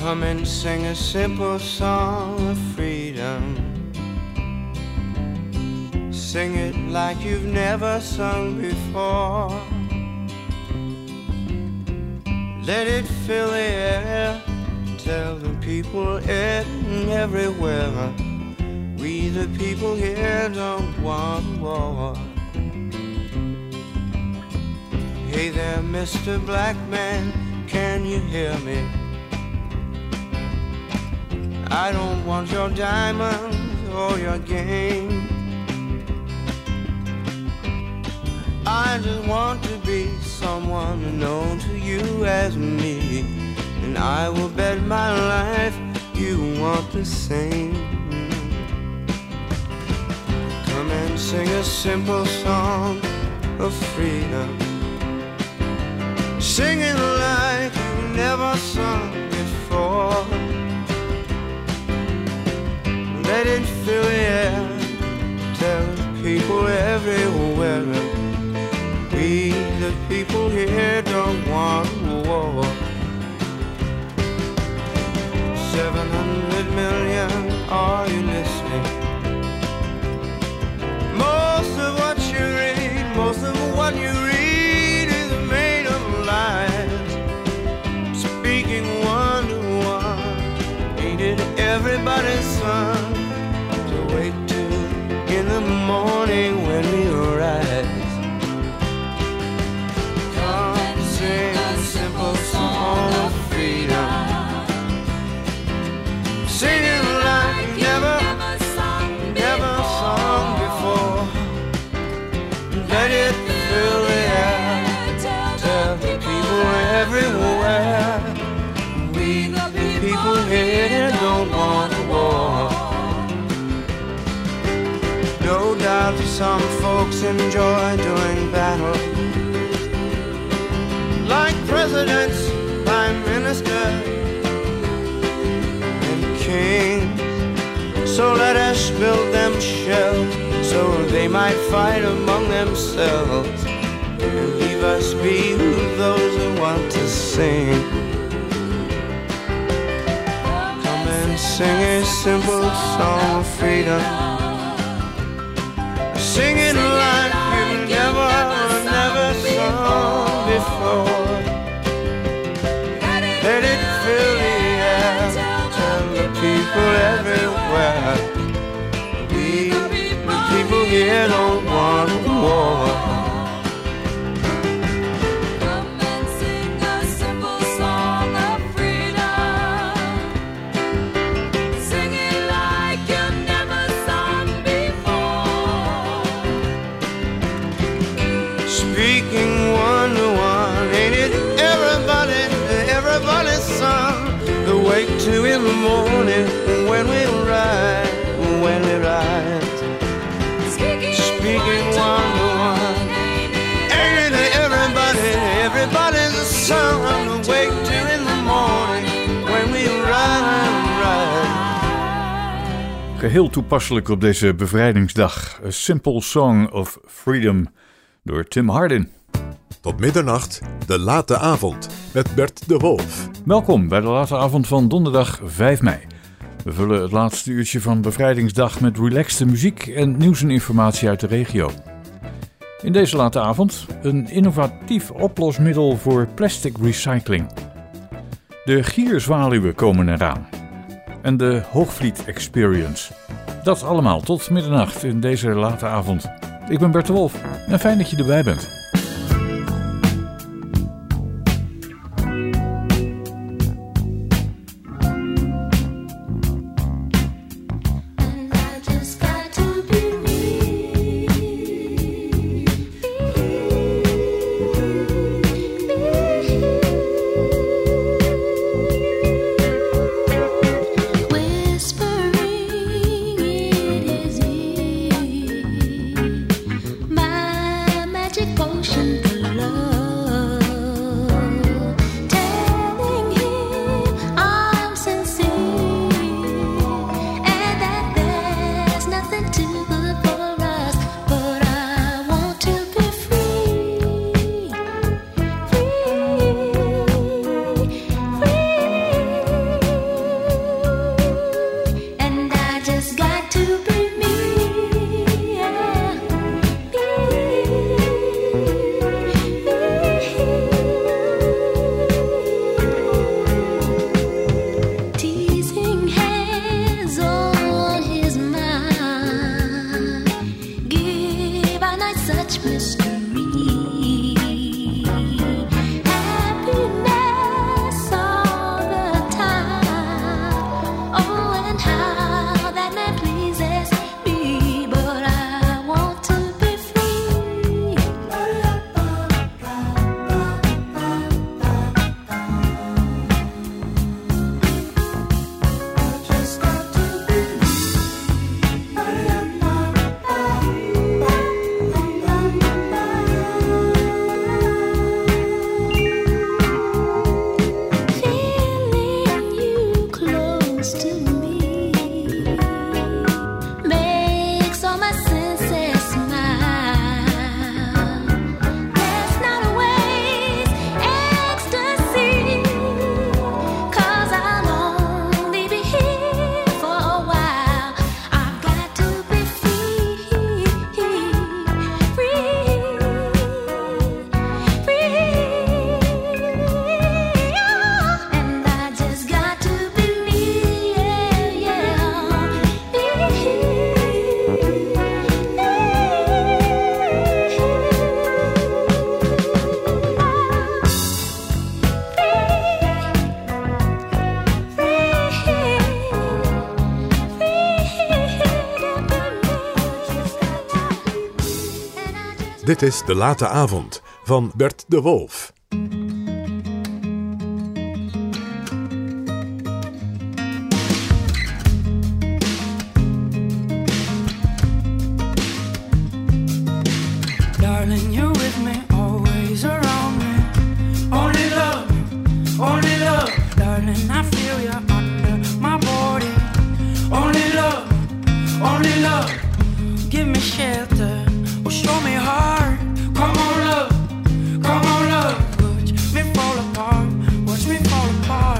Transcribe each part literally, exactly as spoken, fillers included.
Come and sing a simple song of freedom. Sing it like you've never sung before. Let it fill the air. Tell the people everywhere, we the people here don't want war. Hey there, Mister Black Man, can you hear me? I don't want your diamonds or your game. I just want to be someone known to you as me, and I will bet my life you want the same. Come and sing a simple song of freedom. Sing it like you've never sung before. Let it fill the air. Tell people everywhere, we the people here don't want war. Seven hundred million, are you listening? Most of what you read, most of what you read is made of lies. Speaking one to one, ain't it everybody's son? To wait till in the morning when we rise. Come sing a simple song of freedom. Sing it like you never, never sung before. Let it fill the air. Tell the people everywhere, we the people here don't want war. No doubt some folks enjoy doing battle, like presidents, prime ministers, kings. So let us build them shells, so they might fight among themselves, and leave us be who those who want to sing. Come and sing a simple song of freedom. Sing it like you've never, never sung before. Let it fill the air. Tell the people everywhere, we the people here don't want war. Come and sing a simple song of freedom. Sing it like you've never sung before. Speaking one to one, ain't it everybody, everybody's son? The wake to in the morning when we rise, when we rise. Speaking, Speaking one to one, ain't it everybody, everybody's a son. The wake to in the morning when we rise, rise. Geheel toepasselijk op deze bevrijdingsdag. A Simple Song of Freedom door Tim Hardin. Tot middernacht, de late avond, met Bert de Wolf. Welkom bij de late avond van donderdag vijf mei. We vullen het laatste uurtje van bevrijdingsdag met relaxte muziek en nieuws en informatie uit de regio. In deze late avond een innovatief oplosmiddel voor plastic recycling. De gierzwaluwen komen eraan. En de Hoogvliet Experience. Dat allemaal tot middernacht in deze late avond. Ik ben Bert de Wolf en fijn dat je erbij bent. Potion Dit is De Late Avond van Bert de Wolf. Darling, you're with me, always around me. Only love, only love. Darling, I feel you under my body. Only love, only love. Give me shelter, or show me heart. Come on, love, come on, love. Watch me fall apart, watch me fall apart.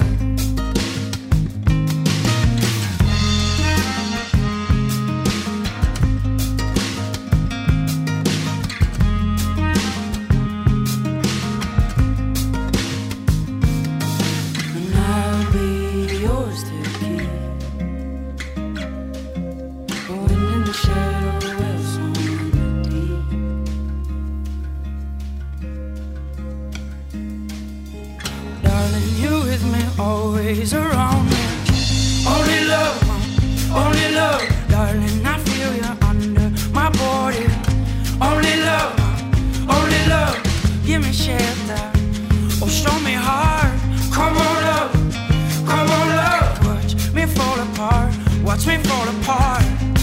Always around me. Only love, only love. Darling, I feel you under my body. Only love, only love. Give me shelter, or show me heart. Come on, love, come on, love. Watch me fall apart, watch me fall apart.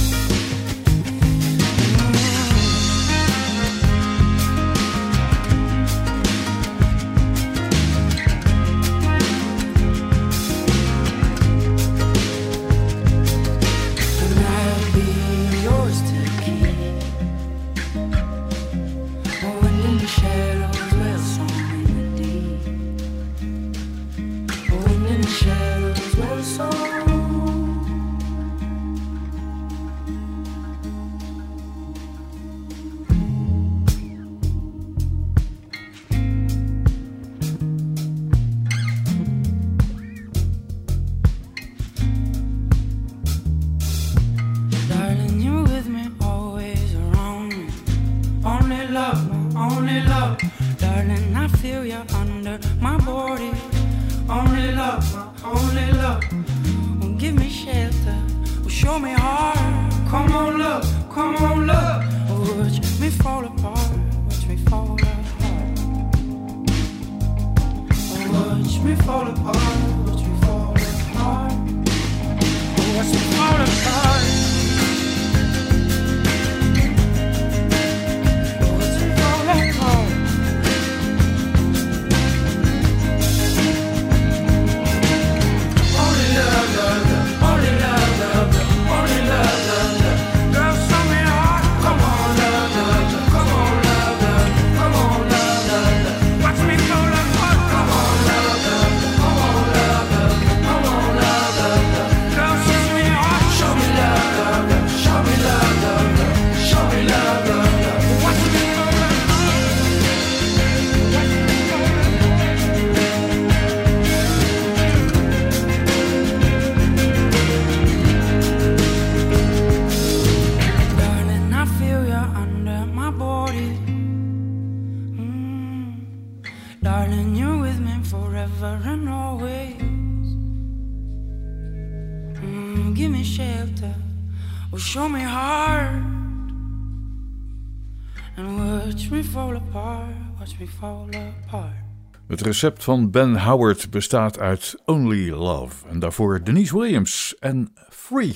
Het recept van Ben Howard bestaat uit Only Love en daarvoor Denise Williams en Free.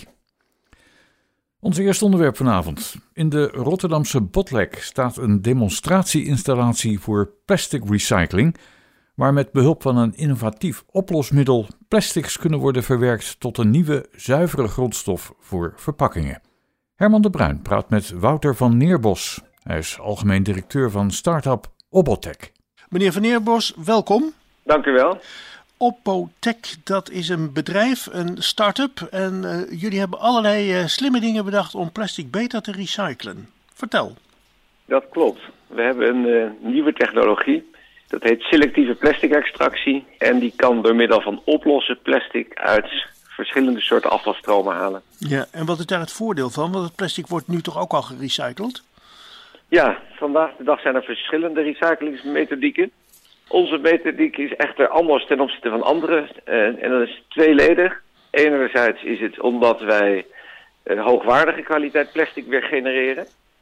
Ons eerste onderwerp vanavond. In de Rotterdamse Botlek staat een demonstratie-installatie voor plastic recycling, waar met behulp van een innovatief oplosmiddel plastics kunnen worden verwerkt tot een nieuwe, zuivere grondstof voor verpakkingen. Herman de Bruin praat met Wouter van Neerbos. Hij is algemeen directeur van start-up Oppotec. Meneer Van Neerbos, welkom. Dank u wel. Oppotec, dat is een bedrijf, een start-up. En uh, jullie hebben allerlei uh, slimme dingen bedacht om plastic beter te recyclen. Vertel. Dat klopt. We hebben een uh, nieuwe technologie. Dat heet selectieve plastic extractie. En die kan door middel van oplossen plastic uit verschillende soorten afvalstromen halen. Ja, en wat is daar het voordeel van? Want het plastic wordt nu toch ook al gerecycled? Ja, vandaag de dag zijn er verschillende recyclingsmethodieken. Onze methodiek is echter anders ten opzichte van andere. Uh, en dat is tweeledig. Enerzijds is het omdat wij een hoogwaardige kwaliteit plastic weer genereren.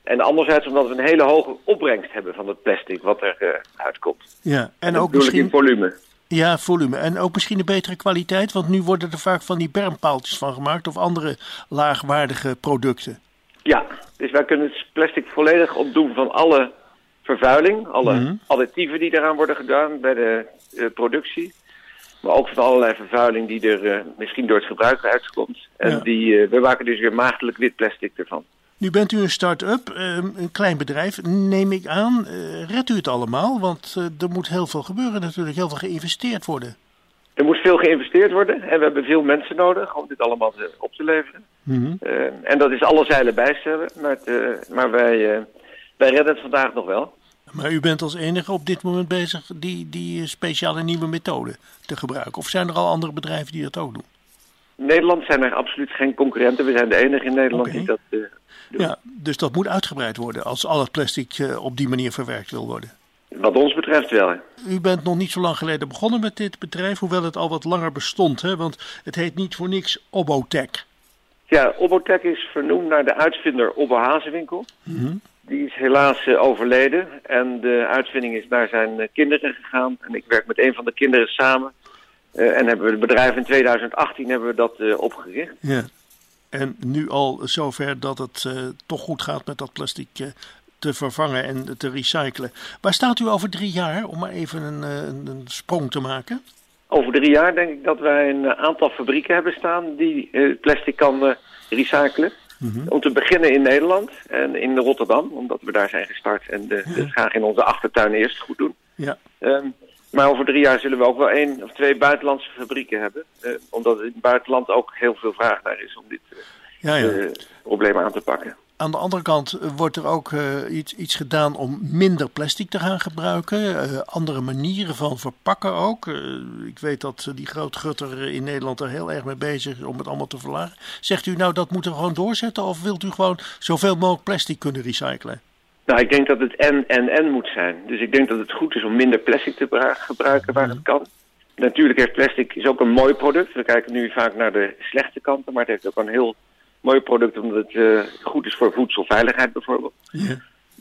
En anderzijds omdat we een hele hoge opbrengst hebben van het plastic wat er uh, uitkomt. Ja, en Dat ook bedoel ik in misschien... volume. Ja, volume. En ook misschien een betere kwaliteit, want nu worden er vaak van die bermpaaltjes van gemaakt of andere laagwaardige producten. Ja, dus wij kunnen het plastic volledig ontdoen van alle vervuiling, alle Mhm. additieven die eraan worden gedaan bij de uh, productie. Maar ook van allerlei vervuiling die er uh, misschien door het gebruik uitkomt. En Ja. die, uh, we maken dus weer maagdelijk wit plastic ervan. Nu bent u een start-up, eh, een klein bedrijf, neem ik aan. Eh, redt u het allemaal? Want eh, er moet heel veel gebeuren natuurlijk, heel veel geïnvesteerd worden. Er moet veel geïnvesteerd worden en we hebben veel mensen nodig om dit allemaal te, op te leveren. Mhm. Uh, en dat is alle zeilen bijstellen, maar, het, uh, maar wij, uh, wij redden het vandaag nog wel. Maar u bent als enige op dit moment bezig die, die speciale nieuwe methode te gebruiken. Of zijn er al andere bedrijven die dat ook doen? In Nederland zijn er absoluut geen concurrenten. We zijn de enige in Nederland Oké. die dat uh, doen. Ja, dus dat moet uitgebreid worden als al het plastic eh, op die manier verwerkt wil worden. Wat ons betreft wel. Hè. U bent nog niet zo lang geleden begonnen met dit bedrijf, hoewel het al wat langer bestond. Hè? Want het heet niet voor niks Obotech. Ja, Obotech is vernoemd naar de uitvinder Obbe Hazewinkel. Mhm. Die is helaas uh, overleden en de uitvinding is naar zijn uh, kinderen gegaan. En ik werk met een van de kinderen samen. Uh, en hebben we het bedrijf in tweeduizend achttien hebben we dat uh, opgericht. Ja. En nu al zover dat het uh, toch goed gaat met dat plastic uh, te vervangen en te recyclen. Waar staat u over drie jaar, om maar even een, uh, een sprong te maken? Over drie jaar denk ik dat wij een uh, aantal fabrieken hebben staan die uh, plastic kan uh, recyclen. Mhm. Om te beginnen in Nederland en in Rotterdam, omdat we daar zijn gestart en de, Ja. dit graag in onze achtertuin eerst goed doen. Ja. Um, maar over drie jaar zullen we ook wel één of twee buitenlandse fabrieken hebben. Uh, omdat in het buitenland ook heel veel vraag naar is om dit uh, Ja, ja. uh, probleem aan te pakken. Aan de andere kant uh, wordt er ook uh, iets, iets gedaan om minder plastic te gaan gebruiken. Uh, andere manieren van verpakken ook. Uh, ik weet dat uh, die grootgutter uh, in Nederland er heel erg mee bezig is om het allemaal te verlagen. Zegt u nou dat moeten we gewoon doorzetten of wilt u gewoon zoveel mogelijk plastic kunnen recyclen? Nou, ik denk dat het en en en moet zijn. Dus ik denk dat het goed is om minder plastic te bra- gebruiken waar het kan. Natuurlijk heeft plastic is ook een mooi product. We kijken nu vaak naar de slechte kanten, maar het heeft ook een heel mooi product omdat het uh, goed is voor voedselveiligheid bijvoorbeeld. Ja.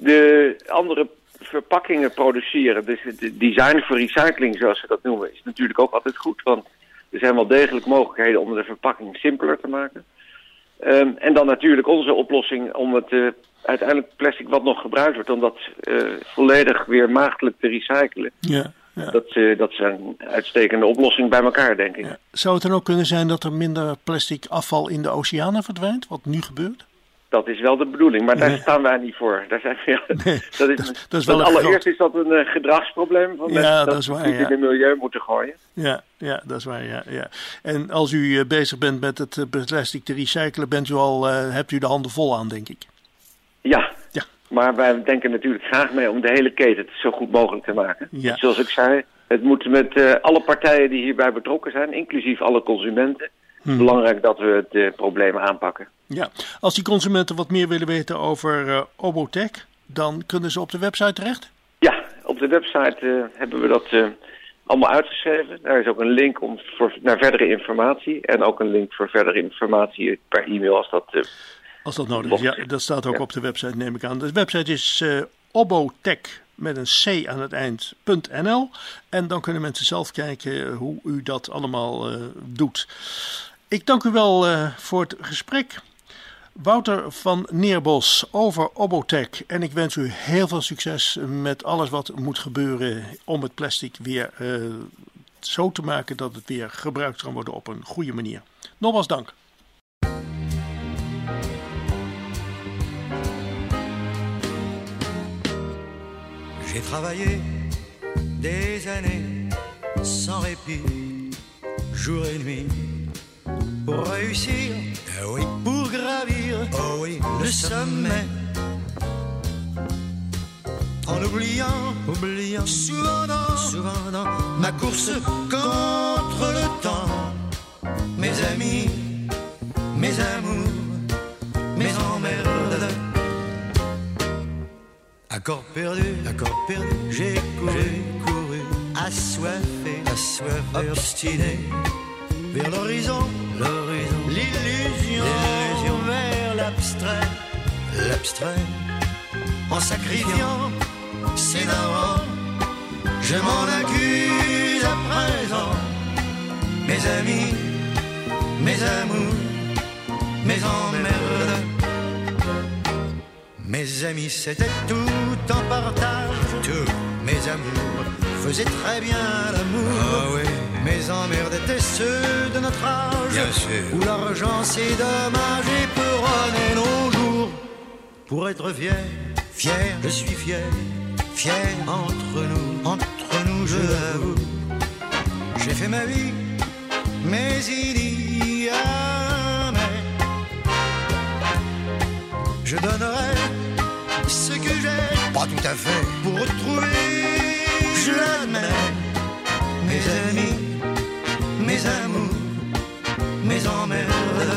De andere verpakkingen produceren, dus het design voor recycling zoals ze dat noemen, is natuurlijk ook altijd goed. Want er zijn wel degelijk mogelijkheden om de verpakking simpeler te maken. Um, en dan natuurlijk onze oplossing om het uh, uiteindelijk plastic wat nog gebruikt wordt, om dat uh, volledig weer maagdelijk te recyclen. Ja, ja. Dat, uh, dat is een uitstekende oplossing bij elkaar, denk ik. Ja. Zou het dan ook kunnen zijn dat er minder plastic afval in de oceanen verdwijnt, wat nu gebeurt? Dat is wel de bedoeling, maar daar Nee. staan wij niet voor. Daar zijn we, Nee, dat is, dat- dat is wel dat een allereerst groot- is dat een uh, gedragsprobleem van Ja, mensen dat is ze waar, niet ja. in het milieu moeten gooien. Ja, ja, dat is waar. Ja, ja. En als u uh, bezig bent met het uh, plastic te recyclen, bent u al, uh, hebt u de handen vol aan, denk ik. Ja. Ja. Maar wij denken natuurlijk graag mee om de hele keten zo goed mogelijk te maken. Ja. Zoals ik zei, het moet met uh, alle partijen die hierbij betrokken zijn, inclusief alle consumenten, Hmm. belangrijk dat we het uh, probleem aanpakken. Ja. Als die consumenten wat meer willen weten over uh, Obotech, dan kunnen ze op de website terecht? Ja, op de website uh, hebben we dat uh, allemaal uitgeschreven. Daar is ook een link om voor, naar verdere informatie en ook een link voor verdere informatie per e-mail als dat... Uh, Als dat nodig is, ja. Dat staat ook Ja. op de website, neem ik aan. De website is uh, Obotech met een C aan het eind, .nl. En dan kunnen mensen zelf kijken hoe u dat allemaal uh, doet. Ik dank u wel uh, voor het gesprek. Wouter van Neerbos over Obotech. En ik wens u heel veel succes met alles wat moet gebeuren om het plastic weer uh, zo te maken dat het weer gebruikt kan worden op een goede manier. Nogmaals dank. J'ai travaillé des années sans répit, jour et nuit, pour réussir, ah oui, pour gravir, oh oui, le sommet. En oubliant, oubliant, souvent dans, souvent dans ma course contre le temps, mes amis, mes amours, mes emmerdes. Accord perdu, accord perdu, j'ai couru, j'ai couru, assoiffé, assoiffé, obstiné, vers l'horizon, l'horizon, l'illusion, l'illusion, vers l'abstrait, l'abstrait, en sacrifiant ses darons. Je m'en accuse à présent. Mes amis, mes amours, mes emmerdes. Mes amis, c'était tout en partage. Tous mes amours faisaient très bien l'amour. Ah oui. Mes emmerdes étaient ceux de notre âge. Bien sûr. Où l'argent c'est dommage et peut runner nos jours. Pour être fier, fier, je suis fier. Fier entre nous, entre nous, je l'avoue. J'ai fait ma vie, mais il y a mais. Je donnerai ce que j'ai, Pas tout à fait. pour retrouver, je l'admets, mes amis, mes amours, mes emmerdes.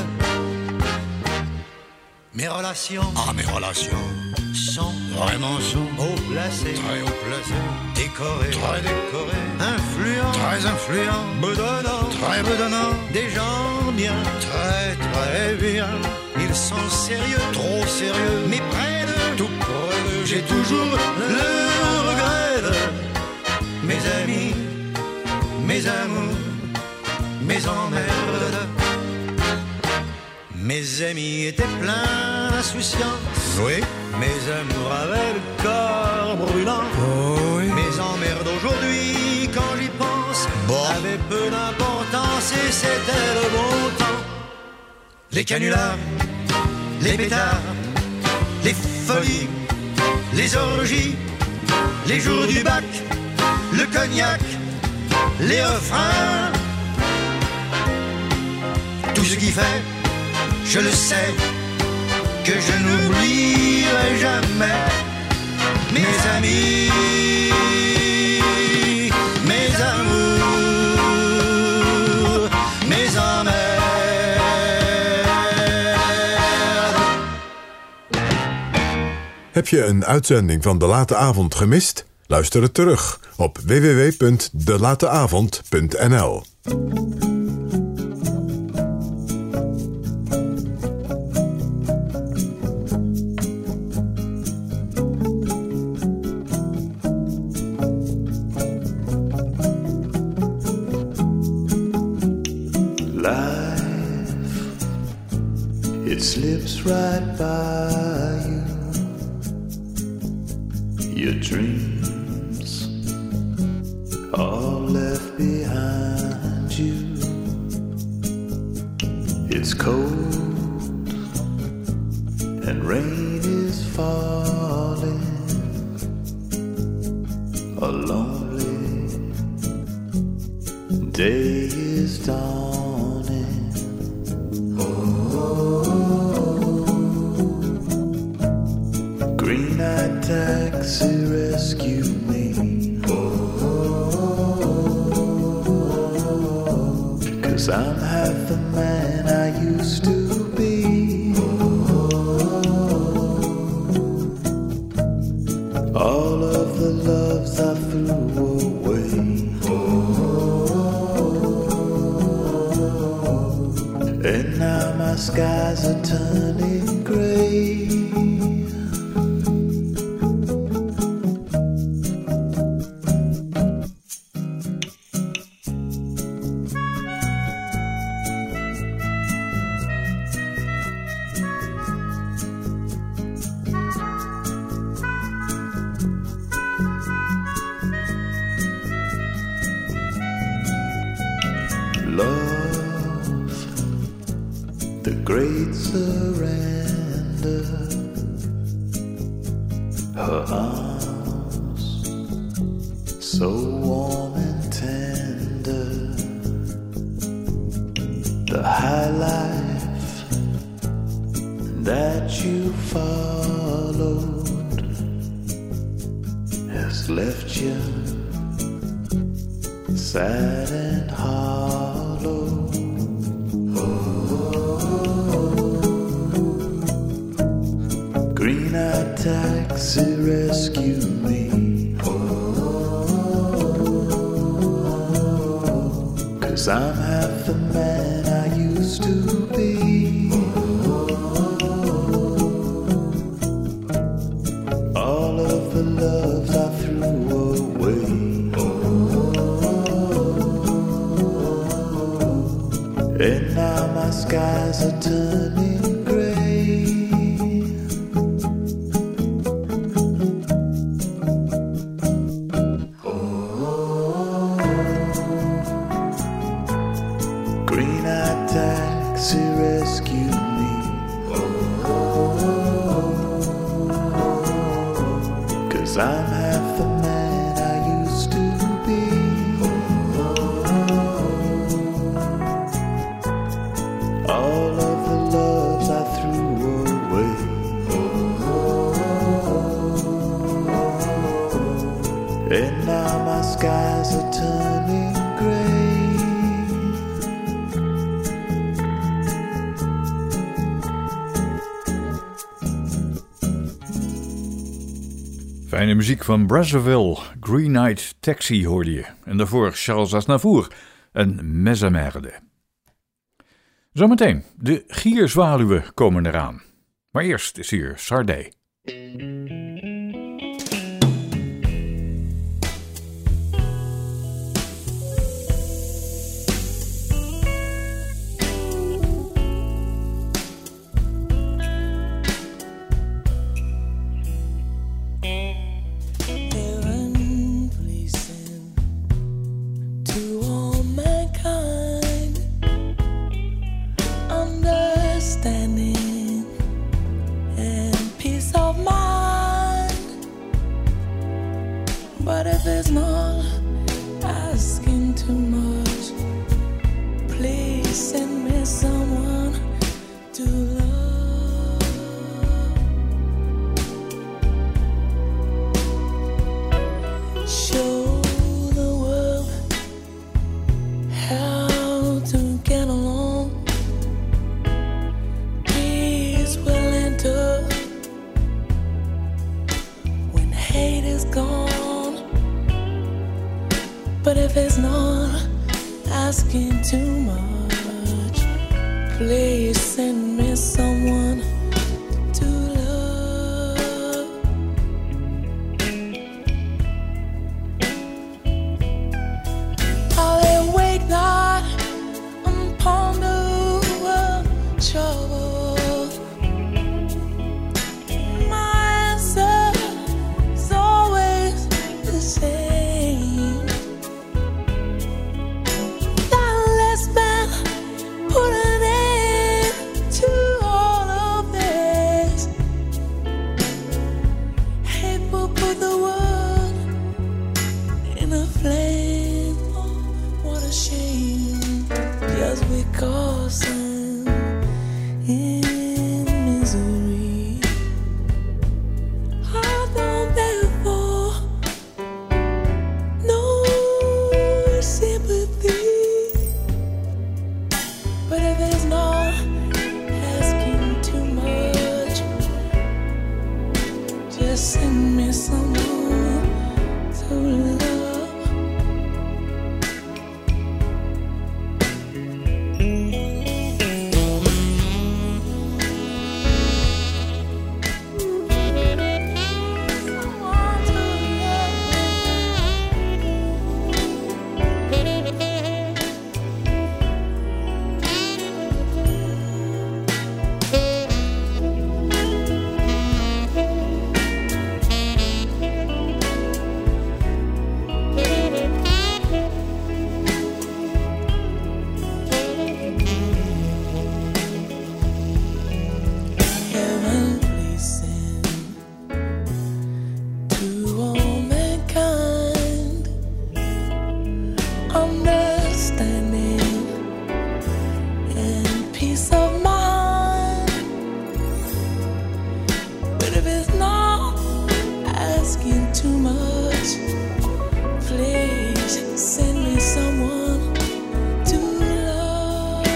Mes relations Ah, mes relations. sont Vraiment sont. haut placées, Très haut placé. décorées, Très décoré. influents, Très influent. bedonnants, Très bedonnant. des gens bien, très très bien. Ils sont sérieux, Trop sérieux. mais près de Tout près de j'ai toujours le regret de mes amis, mes amours, mes emmerdes. Mes amis étaient pleins d'insouciance. Oui. Mes amours avaient le corps brûlant. Oh oui. Mes emmerdes aujourd'hui, quand j'y pense, Bon. avaient peu d'importance et c'était le bon temps. Les canulars, les pétards, les folies, les orgies, les jours du bac, le cognac, les refrains. Tout ce qui fait, je le sais, que je n'oublierai jamais mes amis, mes amours, mes emmerdes. Heb je een uitzending van De Late Avond gemist? Luister het terug op w w w punt de late avond punt n l. It slips right by you. Your dreams all left behind you. It's cold and rain is falling. A lonely day is dawning. Green-eyed taxi, rescue me. Cause I'm half the man I used to be. All of the loves I threw away. And now my skies are turning gray. Love, the great surrender. Her arms, so warm and tender. The high life that you followed has left you sad and hollow. Green-eyed taxi, rescue me. Cause I'm half the man I used to be. now my skies are turning gray. Oh, green-eyed taxi rescue me. Oh, 'cause I'm half the man I used to be. All of the loves I threw away. And now my skies are turning gray. Fijne muziek van Brazzaville, Green Eyed Taxi hoorde je. En daarvoor Charles Aznavour en Mesamerde. Zometeen, de gierzwaluwen komen eraan. Maar eerst is hier Sardé. Understanding and peace of mind. But if it's not asking too much, please send me someone to love. Show the world how to get along. Peace will enter when hate is gone. But if it's not asking too much, please send me someone to love. I'll awake not and ponder trouble. My answer is always the same. Let's man put an end to all of this. Hate will put the world in a flame. Oh, what a shame. Just because I'm in misery, I don't beg for no sympathy. But if it's not asking too much, just send me someone to love. Someone to Heaven, please send to all mankind understanding and peace of mind. But if it's not asking too much, please send me someone to love.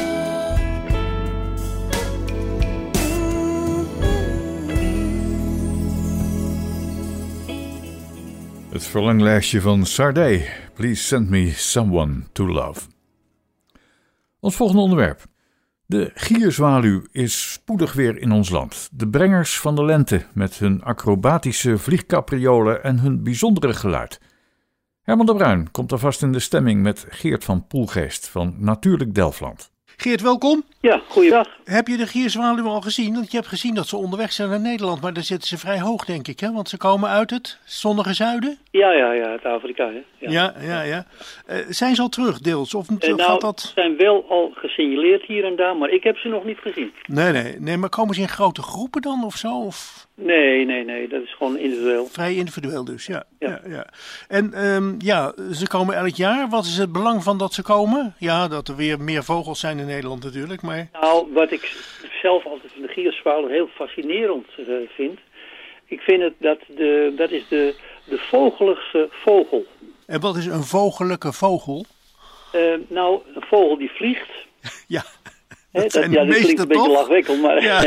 Het verlanglijstje van Sardé. Please send me someone to love. Ons volgende onderwerp. De gierzwaluw is spoedig weer in ons land. De brengers van de lente met hun acrobatische vliegcapriolen en hun bijzondere geluid. Herman de Bruin komt alvast in de stemming met Geert van Poelgeest van Natuurlijk Delfland. Geert, welkom. Ja, goeiedag. Heb je de gierzwaluw al gezien? Want je hebt gezien dat ze onderweg zijn naar Nederland, maar daar zitten ze vrij hoog, denk ik, hè? Want ze komen uit het zonnige zuiden. Ja, ja, ja, het Afrika, hè. Ja, ja, ja. ja. Uh, zijn ze al terug, deels? Of Uh, gaat nou, dat... ze zijn wel al gesignaleerd hier en daar, maar ik heb ze nog niet gezien. Nee, nee, nee, maar komen ze in grote groepen dan of zo? Of... Nee, nee, nee, dat is gewoon individueel. Vrij individueel dus, ja. Ja. ja, ja. En um, ja, ze komen elk jaar. Wat is het belang van dat ze komen? Ja, dat er weer meer vogels zijn in Nederland natuurlijk, maar... Nou, wat ik zelf altijd van de gierzwaluw heel fascinerend uh, vind... Ik vind het dat, de, dat is de, de vogeligste vogel. En wat is een vogelijke vogel? Uh, nou, een vogel die vliegt... Ja. He, Dat dat, zijn ja, de dat klinkt meeste, een beetje toch? lachwekkend, maar... Ja,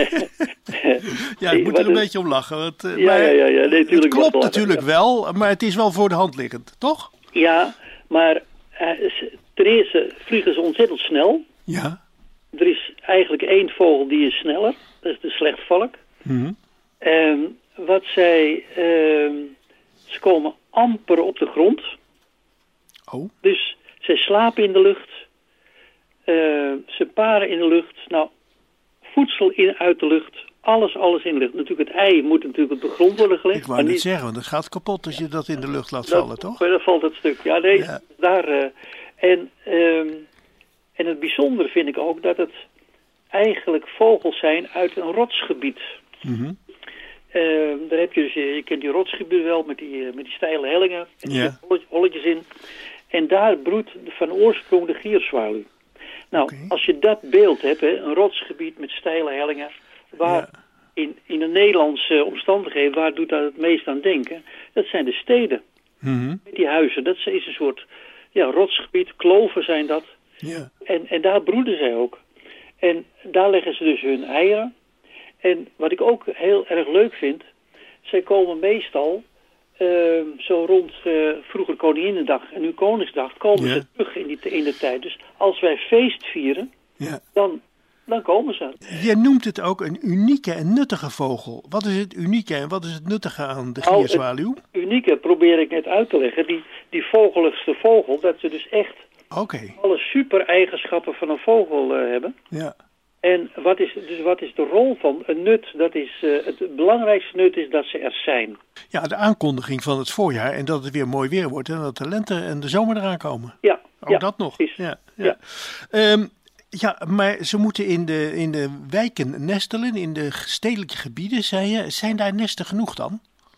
ja ik moet er een het, beetje om lachen. Want, uh, ja, maar ja, ja, ja, nee, het klopt lachen, natuurlijk ja. wel, maar het is wel voor de hand liggend, toch? Ja, maar uh, ten eerste vliegen ze ontzettend snel. Ja. Er is eigenlijk één vogel die is sneller. Dat is de slechtvalk. Mm-hmm. En wat zij... Uh, ze komen amper op de grond. Oh. Dus zij slapen in de lucht. Uh, ze paren in de lucht. Nou, voedsel in, uit de lucht. Alles, alles in de lucht. Natuurlijk, het ei moet natuurlijk op de grond worden gelegd. Ik wou maar niet niet zeggen, want het gaat kapot als je dat in de lucht laat dat, vallen, toch? Dan valt het stuk. Ja, nee, Ja. daar... Uh, en, um, en het bijzondere vind ik ook dat het eigenlijk vogels zijn uit een rotsgebied. Mm-hmm. Uh, daar heb je dus, je kent die rotsgebieden wel met die, uh, met die steile hellingen. En er Ja. zitten holle- holletjes in. En daar broedt van oorsprong de gierzwaluw. Nou, Oké. als je dat beeld hebt, hè, een rotsgebied met steile hellingen, waar Ja. in, in de Nederlandse omstandigheden, waar doet dat het meest aan denken? Dat zijn de steden. Mm-hmm. Met die huizen, dat is een soort ja, rotsgebied, kloven zijn dat. Ja. En, en daar broeden zij ook. En daar leggen ze dus hun eieren. En wat ik ook heel erg leuk vind, zij komen meestal uh, zo rond uh, vroeger Koninginnedag en nu Koningsdag, komen Ja. ze terug in, die, in de tijd. Dus als wij feest vieren, Ja. dan, dan komen ze. Je noemt het ook een unieke en nuttige vogel. Wat is het unieke en wat is het nuttige aan de Nou, het- gierzwaluw? Unieke probeer ik net uit te leggen. Die, die vogeligste vogel, dat ze dus echt Oké, alle super eigenschappen van een vogel uh, hebben. ja. En wat is, dus wat is de rol van een nut? Dat is, uh, het belangrijkste nut is dat ze er zijn. Ja, de aankondiging van het voorjaar en dat het weer mooi weer wordt en dat de lente en de zomer eraan komen. Ja, Ook ja, dat nog. precies. Ja, ja. Ja. Ehm, ja, maar ze moeten in de, in de wijken nestelen, in de stedelijke gebieden, zei je. Zijn daar nesten genoeg dan?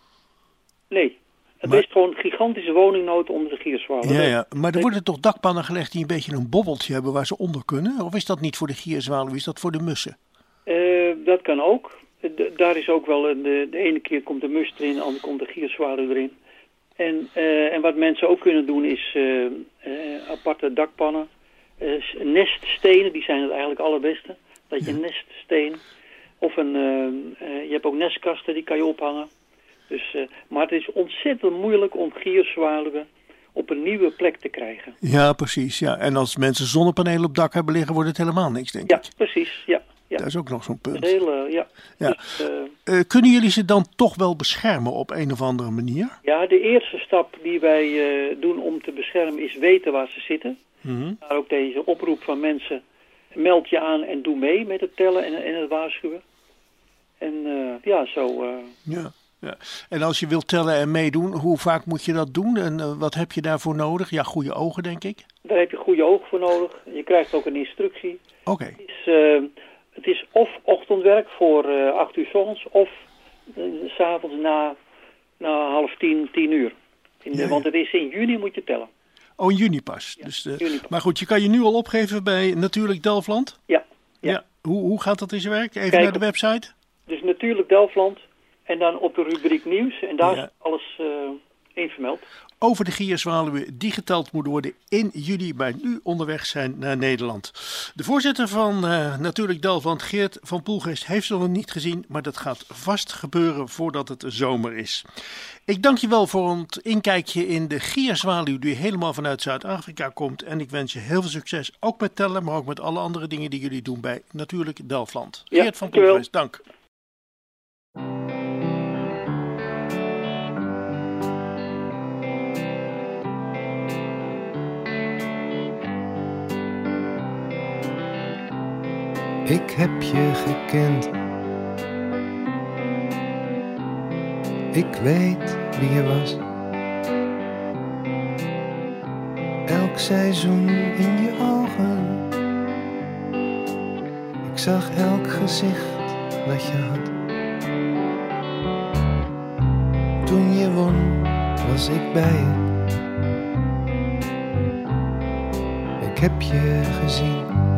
Nee, het Maar- is gewoon een gigantische woningnood onder de gierzwaluw. Ja, ja. Maar er worden toch dakpannen gelegd die een beetje een bobbeltje hebben waar ze onder kunnen? Of is dat niet voor de gierzwaluw, is dat voor de mussen? Uh, dat kan ook. D- daar is ook wel, een, de, de ene keer komt de mus erin, de andere komt de gierzwaluw erin. En, uh, en wat mensen ook kunnen doen is uh, uh, aparte dakpannen. Uh, s- neststenen, die zijn het eigenlijk allerbeste. Dat je een neststeen, of een, uh, uh, je hebt ook nestkasten, die kan je ophangen. Dus, uh, maar het is ontzettend moeilijk om gierzwaluwen op een nieuwe plek te krijgen. Ja, precies. Ja. En als mensen zonnepanelen op dak hebben liggen, wordt het helemaal niks, denk Ja, ik. precies. Ja, ja. Dat is ook nog zo'n punt. Een hele, ja. Ja. Dus, uh, Uh, kunnen jullie ze dan toch wel beschermen op een of andere manier? ja, de eerste stap die wij uh, doen om te beschermen is weten waar ze zitten. Mm-hmm. Maar ook deze oproep van mensen, meld je aan en doe mee met het tellen en, en het waarschuwen. En uh, ja, zo... Uh, Ja, ja. En als je wilt tellen en meedoen, hoe vaak moet je dat doen? En uh, wat heb je daarvoor nodig? Ja, goede ogen, denk ik. daar heb je goede ogen voor nodig. Je krijgt ook een instructie. Oké. Het is, uh, het is of ochtendwerk voor uh, acht uur 's ochtends of uh, 's avonds na, na half tien, tien uur. In de, Ja, ja. Want het is in juni moet je tellen. Oh, in juni pas. Ja, dus, uh, juni pas. Maar goed, je kan je nu al opgeven bij Natuurlijk Delfland. Ja. Ja. Ja. Hoe, hoe gaat dat in zijn werk? Even Kijk, naar de website. Dus natuurlijk Delfland. En dan op de rubriek nieuws. En daar Ja. is alles uh, in vermeld. Over de gierzwaluwen die geteld moeten worden in juli, maar nu onderweg zijn naar Nederland. De voorzitter van uh, Natuurlijk Delfland, Geert van Poelgeest, heeft ze nog niet gezien, maar dat gaat vast gebeuren voordat het zomer is. Ik dank je wel voor het inkijkje in de gierzwaluw die helemaal vanuit Zuid-Afrika komt. En ik wens je heel veel succes, ook met tellen, maar ook met alle andere dingen die jullie doen bij Natuurlijk Delfland. Ja, Geert van dankjewel. Poelgeest, dank. Ik heb je gekend. Ik weet wie je was. Elk seizoen in je ogen. Ik zag elk gezicht dat je had. Toen je won, was ik bij je. Ik heb je gezien.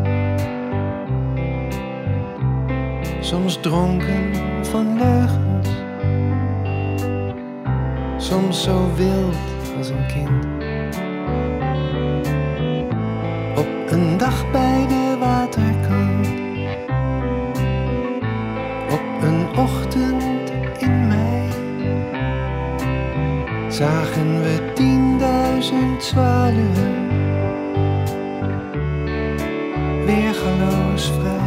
Soms dronken van leugens. Soms zo wild als een kind. Op een dag bij de waterkant. Op een ochtend in mei. Zagen we tienduizend zwaluwen. Weergaloos vrij.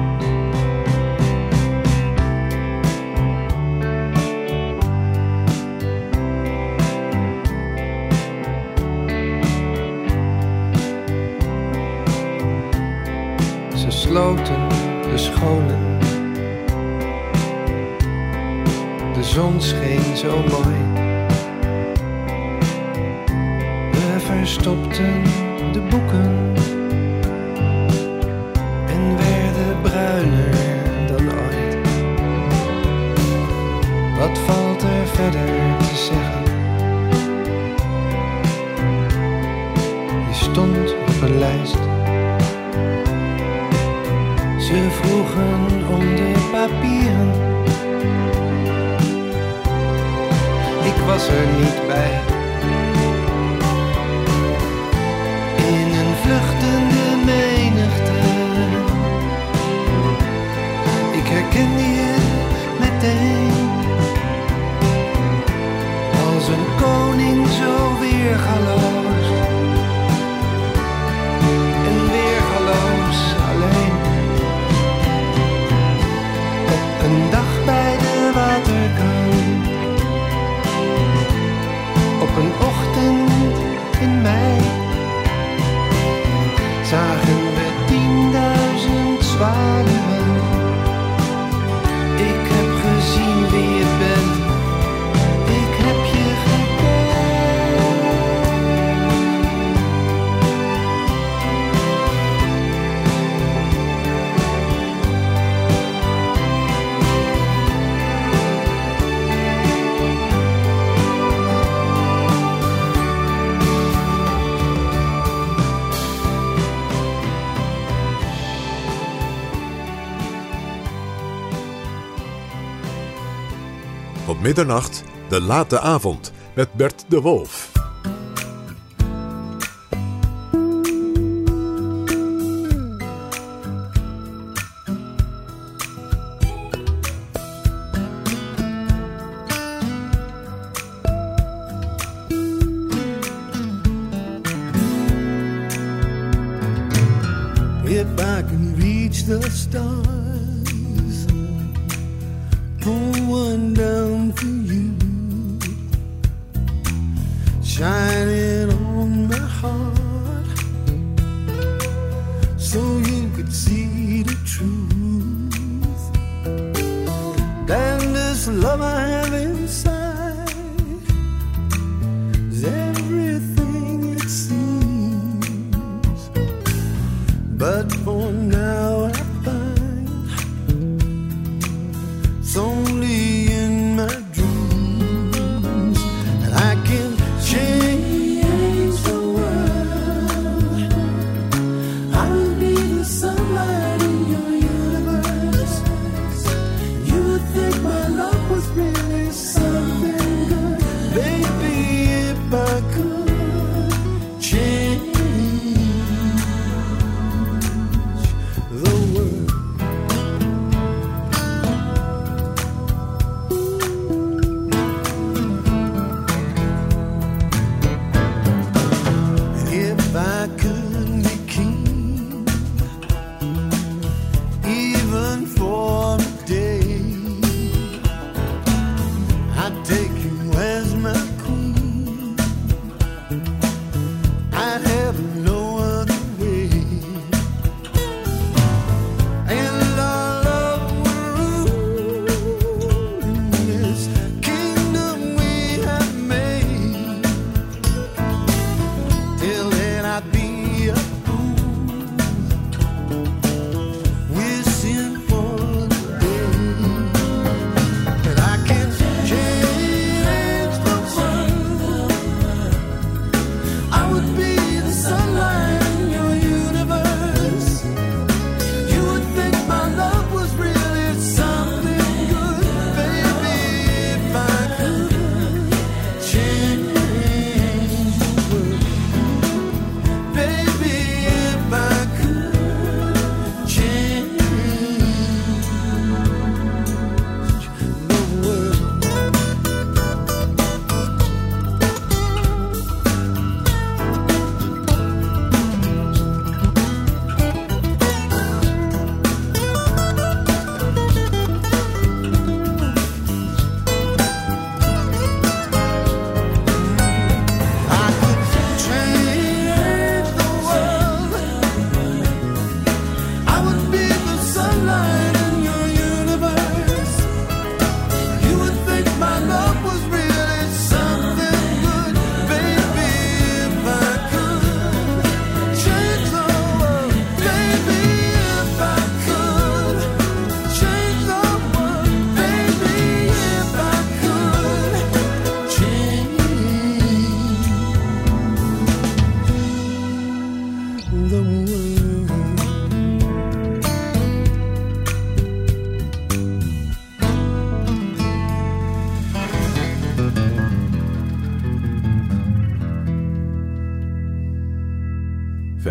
Ze sloten de scholen. De zon scheen zo mooi. We verstopten de boeken. En werden bruiner dan ooit. Wat valt er verder te zeggen? Je stond op een lijst. Ze vroegen om de papieren. Ik was er niet bij. In een vluchtende menigte. Ik herkende je meteen. Als een koning zo weergaloos. En weergaloos alleen. Op een dag bij de waterkant. Op een ochtend in mei. Zagen we tienduizend zwaluwen. Ik heb gezien wie je bent. Ik heb je gekend. Tot middernacht, de late avond, met Bert de Wolf. If I can reach the stars, pull one down for you, shining on my heart, so you could see the truth. And this love I have inside is everything it seems. But for now I find it's only in my dreams. And I can change the world. I'll be the sunlight in your universe. You would think my love was really something good. Baby, if I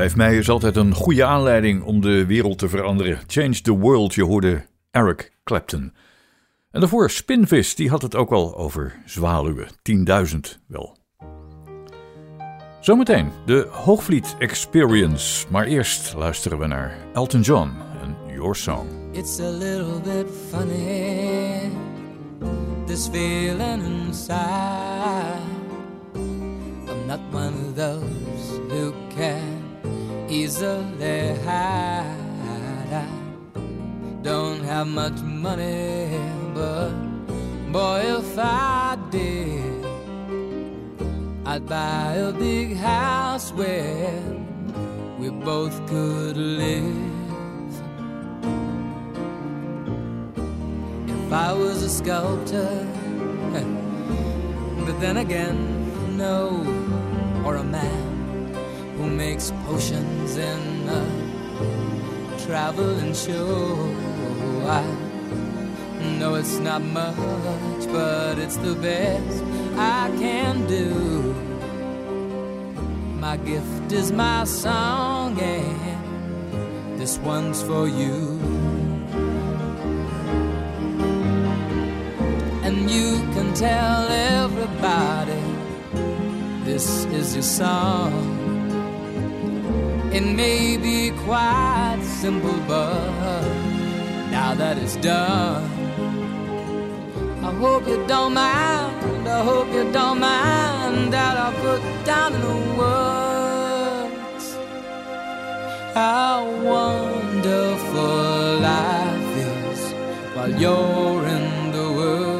vijf mei is altijd een goede aanleiding om de wereld te veranderen. Change the world, je hoorde Eric Clapton. En daarvoor Spinvis, die had het ook al over zwaluwen. tienduizend wel. Zometeen de Hoogvliet Experience. Maar eerst luisteren we naar Elton John en Your Song. It's a little bit funny, this feeling inside. I'm not one of those who can easily hide. I don't have much money, but boy, if I did, I'd buy a big house where we both could live. If I was a sculptor, but then again, no, or a man who makes potions in a traveling show. I know it's not much, but it's the best I can do. My gift is my song, and this one's for you. And you can tell everybody this is your song. It may be quite simple, but now that it's done, I hope you don't mind, I hope you don't mind that I put down in the words how wonderful life is while you're in the world.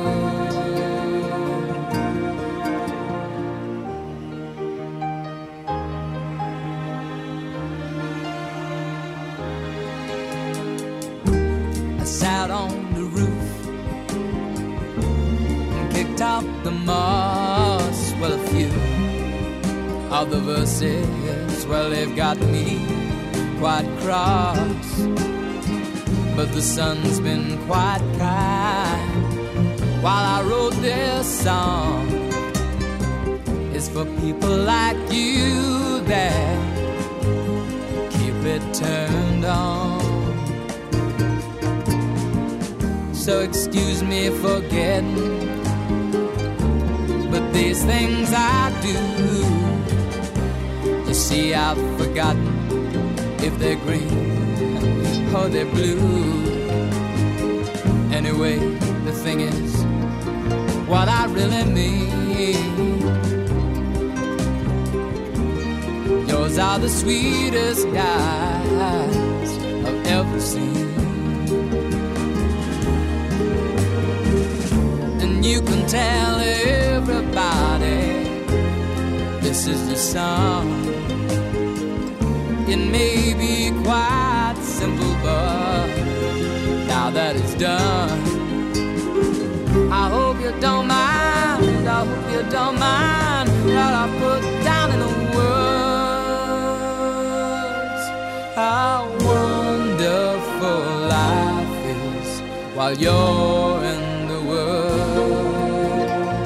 I sat on the roof and picked out the moss. Well, a few of the verses, well, they've got me quite cross. But the sun's been quite kind while I wrote this song. It's for people like you that keep it turned on. So excuse me for getting, but these things I do, you see, I've forgotten if they're green or they're blue. Anyway, the thing is, what I really mean, yours are the sweetest eyes I've ever seen. And you can tell everybody this is the song. It may be quite simple, but now that it's done, I hope you don't mind, I hope you don't mind that I put down in the words how wonderful life is while you're in the world.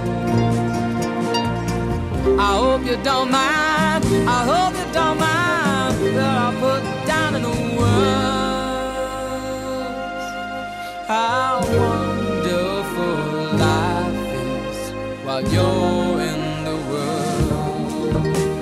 I hope you don't mind, I hope you don't mind that I put down in the words how wonderful life is while you're in the world.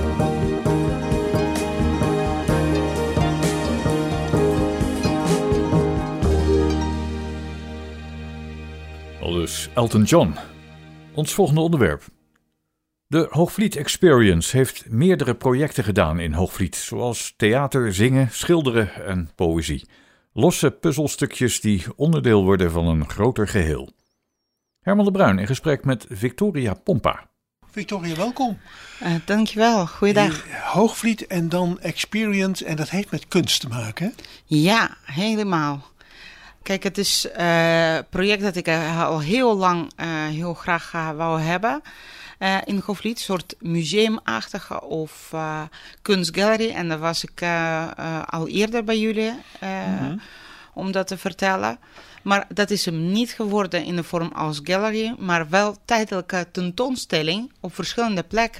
Aldus Elton John. Ons volgende onderwerp. De Hoogvliet Experience heeft meerdere projecten gedaan in Hoogvliet, zoals theater, zingen, schilderen en poëzie. Losse puzzelstukjes die onderdeel worden van een groter geheel. Herman de Bruin in gesprek met Victoria Pompa. Victoria, welkom. Uh, dankjewel, goeiedag. Je Hoogvliet en dan Experience, en dat heeft met kunst te maken, hè? Ja, helemaal. Kijk, het is een uh, project dat ik uh, al heel lang uh, heel graag uh, wou hebben. Uh, in Hoogvliet, een soort museumachtige of uh, kunstgalerie. En daar was ik uh, uh, al eerder bij jullie uh, mm-hmm. om dat te vertellen. Maar dat is hem niet geworden in de vorm als gallery, maar wel tijdelijke tentoonstelling op verschillende plekken.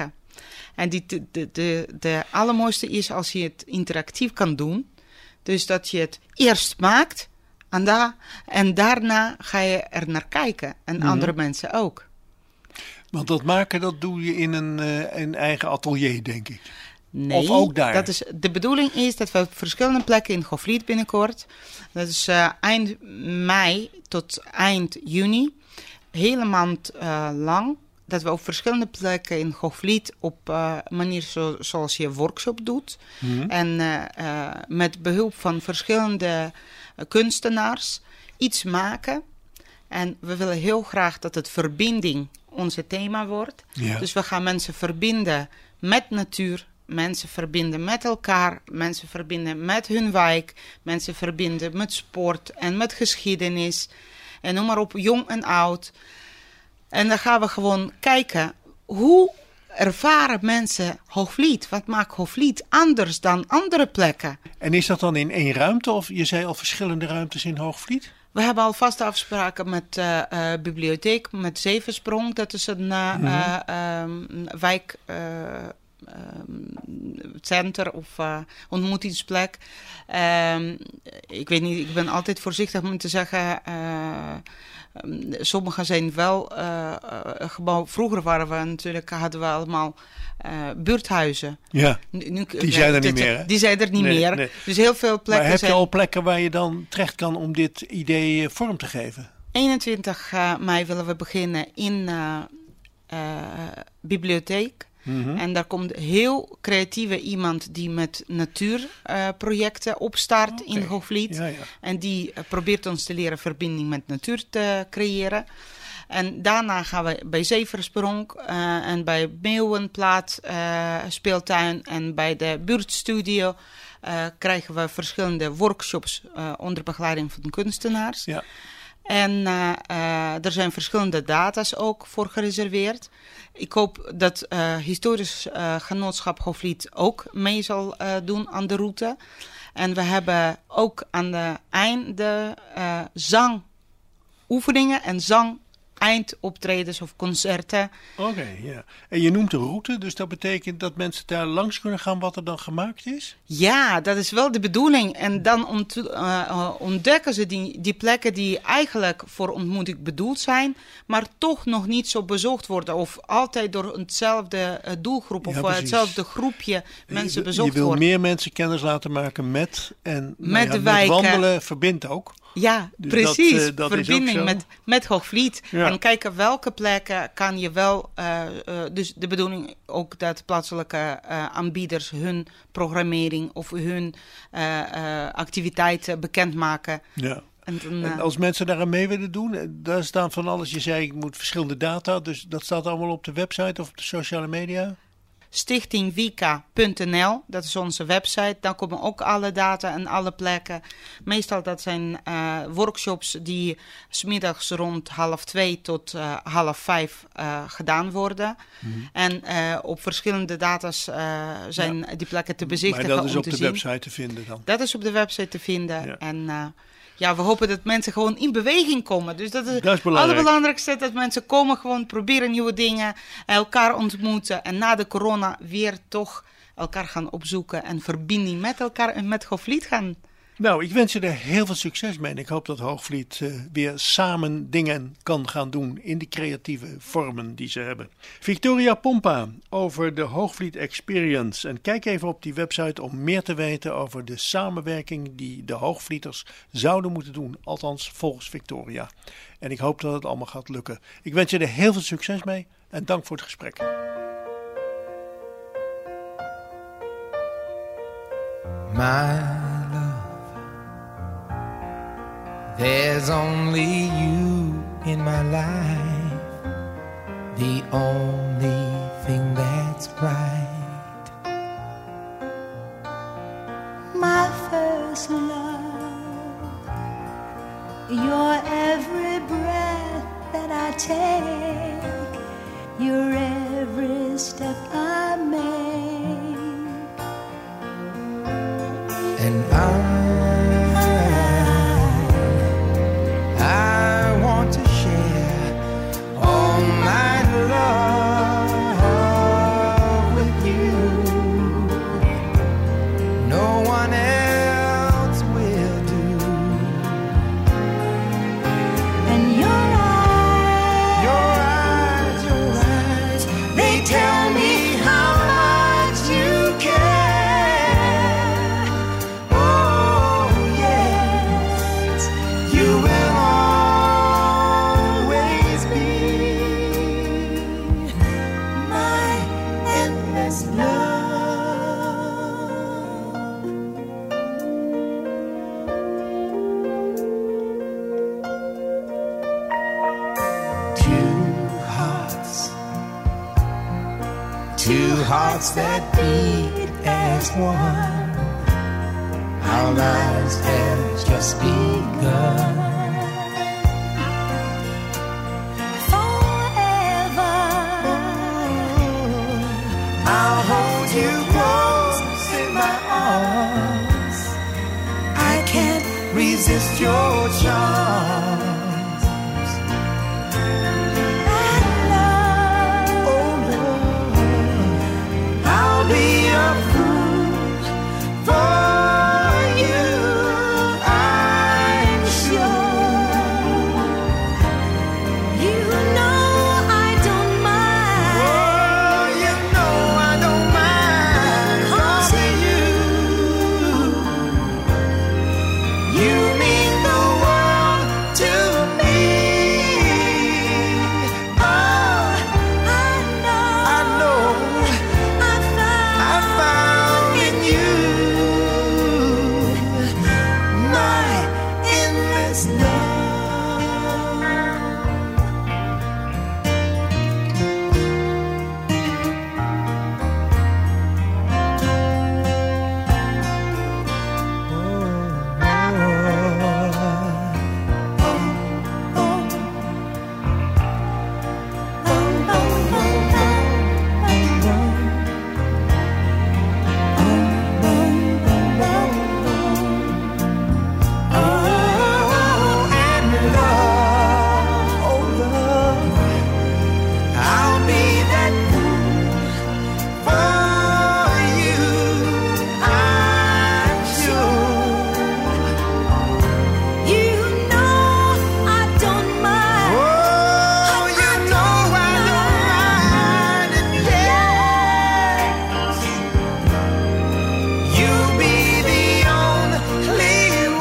En die, de, de, de, de allermooiste is als je het interactief kan doen. Dus dat je het eerst maakt en, da- en daarna ga je er naar kijken. En Mhm. andere mensen ook. Want dat maken, dat doe je in een, uh, een eigen atelier, denk ik. Nee, Of ook daar? Dat is, de bedoeling is dat we op verschillende plekken in Hoflied binnenkort, dat is uh, eind mei tot eind juni, hele maand uh, lang, dat we op verschillende plekken in Hoflied op uh, manier zo, zoals je workshop doet. Mhm. En uh, uh, met behulp van verschillende uh, kunstenaars iets maken. En we willen heel graag dat het verbinding onze thema wordt. Ja. Dus we gaan mensen verbinden met natuur. Mensen verbinden met elkaar, mensen verbinden met hun wijk, mensen verbinden met sport en met geschiedenis. En noem maar op, jong en oud. En dan gaan we gewoon kijken, hoe ervaren mensen Hoflied? Wat maakt Hoflied anders dan andere plekken? En is dat dan in één ruimte of je zei al verschillende ruimtes in Hoogvliet? We hebben al vaste afspraken met uh, uh, bibliotheek, met Zevensprong. Dat is een uh, Mhm. uh, um, wijk... Uh, center of uh, ontmoetingsplek. Um, ik weet niet, ik ben altijd voorzichtig om te zeggen, uh, um, sommige zijn wel uh, uh, gebouw. Vroeger waren we natuurlijk, hadden we allemaal uh, buurthuizen. Ja, Nu- nu- die zijn er niet dit- meer. Hè? Die zijn er niet Nee, meer. nee. Dus heel veel plekken Maar heb zijn... je al plekken waar je dan terecht kan om dit idee eh, vorm te geven? eenentwintig mei willen we beginnen in uh, uh, bibliotheek. Mhm. En daar komt heel creatieve iemand die met natuurprojecten uh, opstart in Hoflied. Ja, ja. En die uh, probeert ons te leren verbinding met natuur te creëren. En daarna gaan we bij Zeversprong uh, en bij Meeuwenplaat uh, speeltuin en bij de buurtstudio uh, krijgen we verschillende workshops uh, onder begeleiding van kunstenaars. Ja. En uh, uh, er zijn verschillende data's ook voor gereserveerd. Ik hoop dat uh, historisch uh, genootschap Hoflied ook mee zal uh, doen aan de route. En we hebben ook aan de einde uh, zangoefeningen en zang eindoptredens of concerten. Oké, ja. En je noemt de route, dus dat betekent dat mensen daar langs kunnen gaan wat er dan gemaakt is? Ja, dat is wel de bedoeling. En dan ont- uh, ontdekken ze die, die plekken die eigenlijk voor ontmoeting bedoeld zijn, maar toch nog niet zo bezocht worden. Of altijd door hetzelfde uh, doelgroep of Ja, uh, precies. hetzelfde groepje mensen je, bezocht Je wil worden. meer mensen kennis laten maken met en nou Met ja, de met wijken. wandelen verbindt ook. Ja, Dus precies. dat, eh, dat is ook Verbinding zo. met, met Hoflied. Ja. En kijken welke plekken kan je wel... Uh, uh, dus de bedoeling ook dat plaatselijke uh, aanbieders hun programmering of hun uh, uh, activiteiten bekendmaken. Ja. En, dan, uh, En als mensen daar aan mee willen doen, eh, daar staan van alles. Je zei, ik moet verschillende data, dus dat staat allemaal op de website of op de sociale media? stichting wika punt n l, dat is onze website. Daar komen ook alle data en alle plekken. Meestal dat zijn uh, workshops die 's middags rond half twee tot uh, half vijf uh, gedaan worden. Hmm. En uh, op verschillende data's uh, zijn Ja. die plekken te bezichtigen. Maar dat is om op te de zien. website te vinden dan. Dat is op de website te vinden. Ja. En uh, ja, we hopen dat mensen gewoon in beweging komen. Dus dat is, Dat is het belangrijk. allerbelangrijkste, dat mensen komen, gewoon proberen nieuwe dingen, elkaar ontmoeten. En na de corona weer toch elkaar gaan opzoeken en verbinding met elkaar en met Hoflied gaan. Nou, ik wens je er heel veel succes mee. En ik hoop dat Hoogvliet uh, weer samen dingen kan gaan doen in de creatieve vormen die ze hebben. Victoria Pompa over de Hoogvliet Experience. En kijk even op die website om meer te weten over de samenwerking die de Hoogvlieters zouden moeten doen. Althans, volgens Victoria. En ik hoop dat het allemaal gaat lukken. Ik wens je er heel veel succes mee en dank voor het gesprek. My love, there's only you in my life, the only thing that's right. My first love, your every breath that I take, your every step I make. And I, I want to share all my love Two hearts that beat as one. Our lives have just begun. Forever, I'll hold you close in my arms. I can't resist your charms. and love. Oh love, I'll be a fool for you, I'm sure. You know I don't mind. Oh, you know I don't mind. 'Cause of you, you mean the world to me. Oh, I know. I know I found. I found in you my endless love. Oh, and love, oh love, I'll be that fool for you, I'm sure. You know I don't mind. Oh, you know I don't mind, and yes, you be the only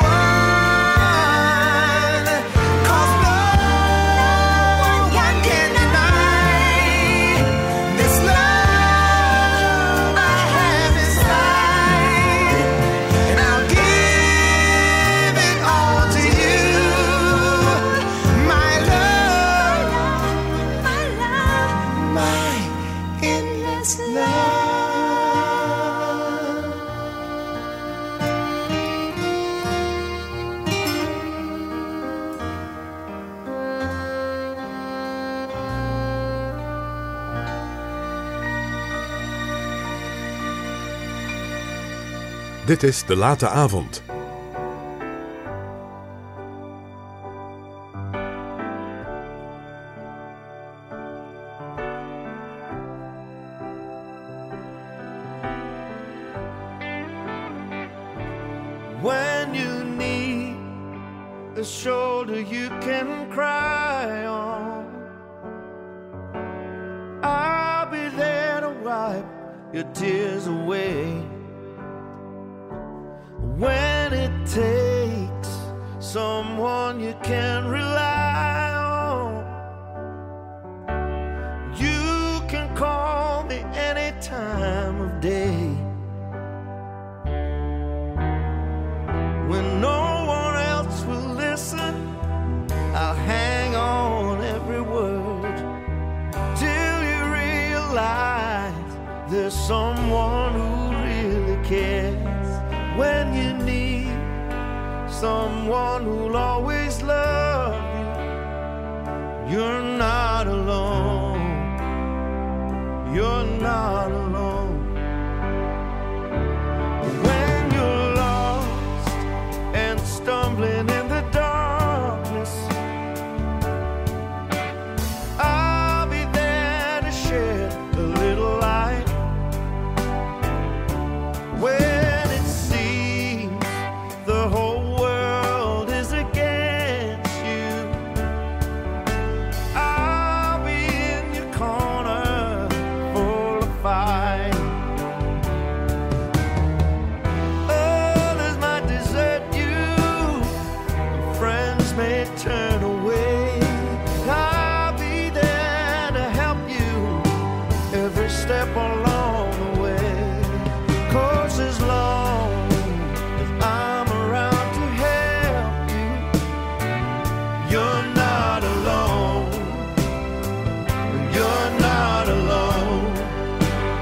one. 'Cause no one can deny this love I have inside, and I'll give it all to you, my love, My love. my endless love. Dit is De Late Avond. When you need a shoulder you can cry on, I'll be there to wipe your tears away. When it takes someone you can rely on, you can call me any time of day. When no one else will listen, I'll hang on every word till you realize there's someone who really cares. When you need someone who'll always love you, you're not alone. You're not alone. When you're lost and stumbling in the darkness, I'll be there to shed a little light. When it seems the whole world is against you, I'll be in your corner full of fight. Others might desert you, friends may turn away. I'll be there to help you every step along the way. 'Cause as long as I'm around to help you, you're not alone. You're not alone.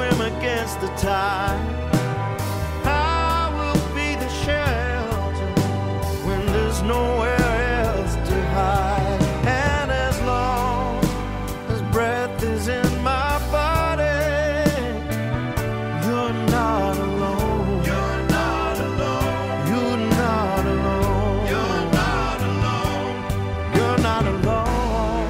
swim against the tide. I will be the shelter when there's nowhere else to hide. And as long as breath is in my body, you're not alone. You're not alone. You're not alone. You're not alone. You're not alone.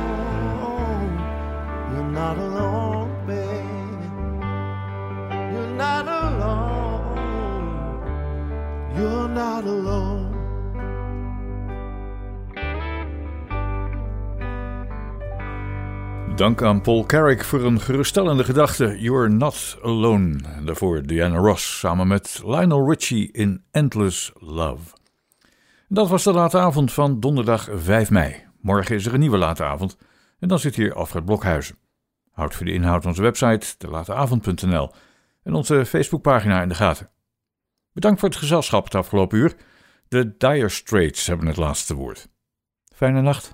You're not alone, baby. You're not alone. You're not alone. Dank aan Paul Carrick voor een geruststellende gedachte. You're not alone. En daarvoor Diana Ross samen met Lionel Richie in Endless Love. Dat was de late avond van donderdag vijf mei. Morgen is er een nieuwe late avond. En dan zit hier Alfred Blokhuizen. Houd voor de inhoud onze website de late avond punt n l en onze Facebookpagina in de gaten. Bedankt voor het gezelschap het afgelopen uur. De Dire Straits hebben het laatste woord. Fijne nacht.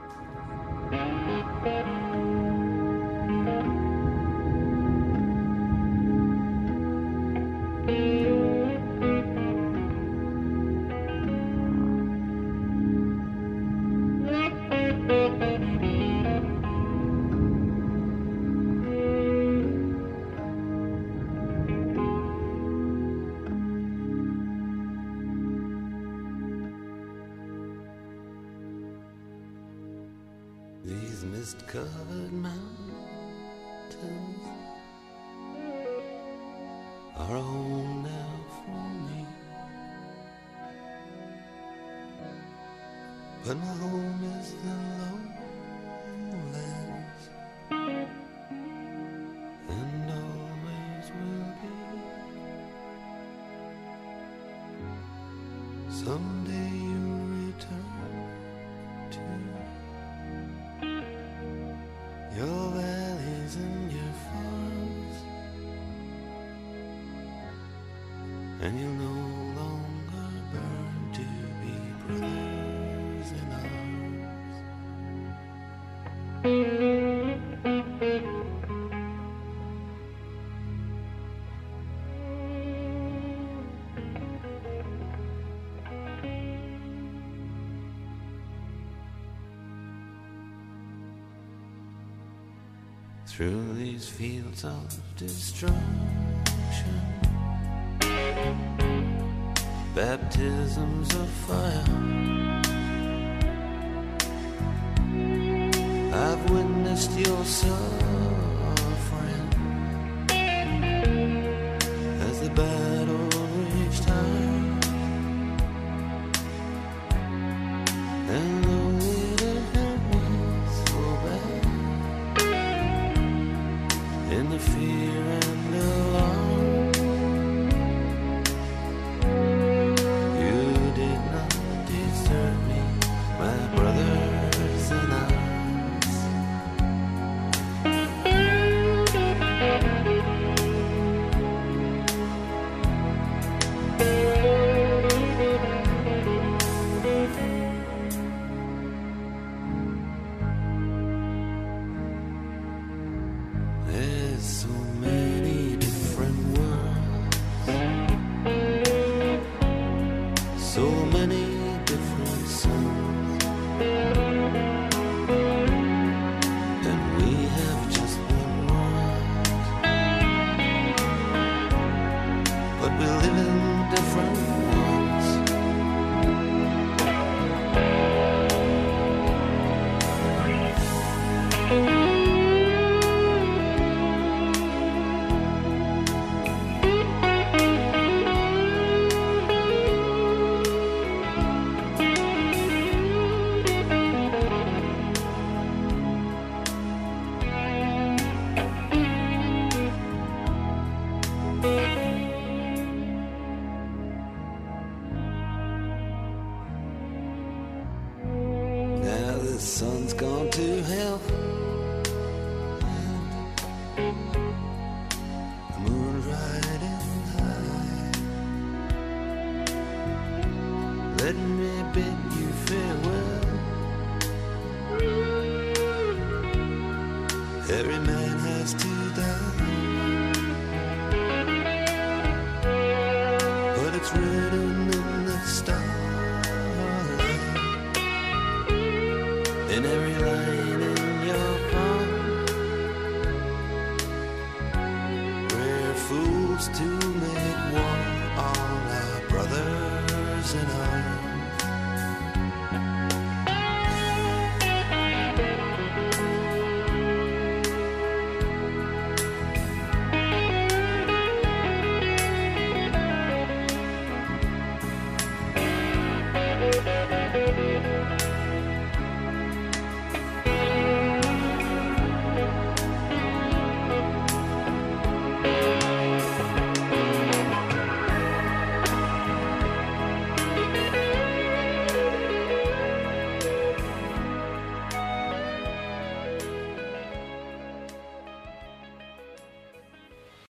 These mist-covered mountains are home now for me, but my home is the lowlands, and always will be. Someday you'll return to your valleys and your farms, and you'll no longer burn to be brothers in arms. Through these fields of destruction, baptisms of fire, I've witnessed your suffering as the battle reached high, and though it had hurt me so bad, in the fear and alarm, you did not desert me, my brothers in arms. There's so many different worlds, so many different suns, and we have just one world, but we live in different ones. Now the sun's gone to hell, the moon's riding high. Let me bid you farewell. Every man has to die. it's written in the starlight. In every line in your palm, we're fools to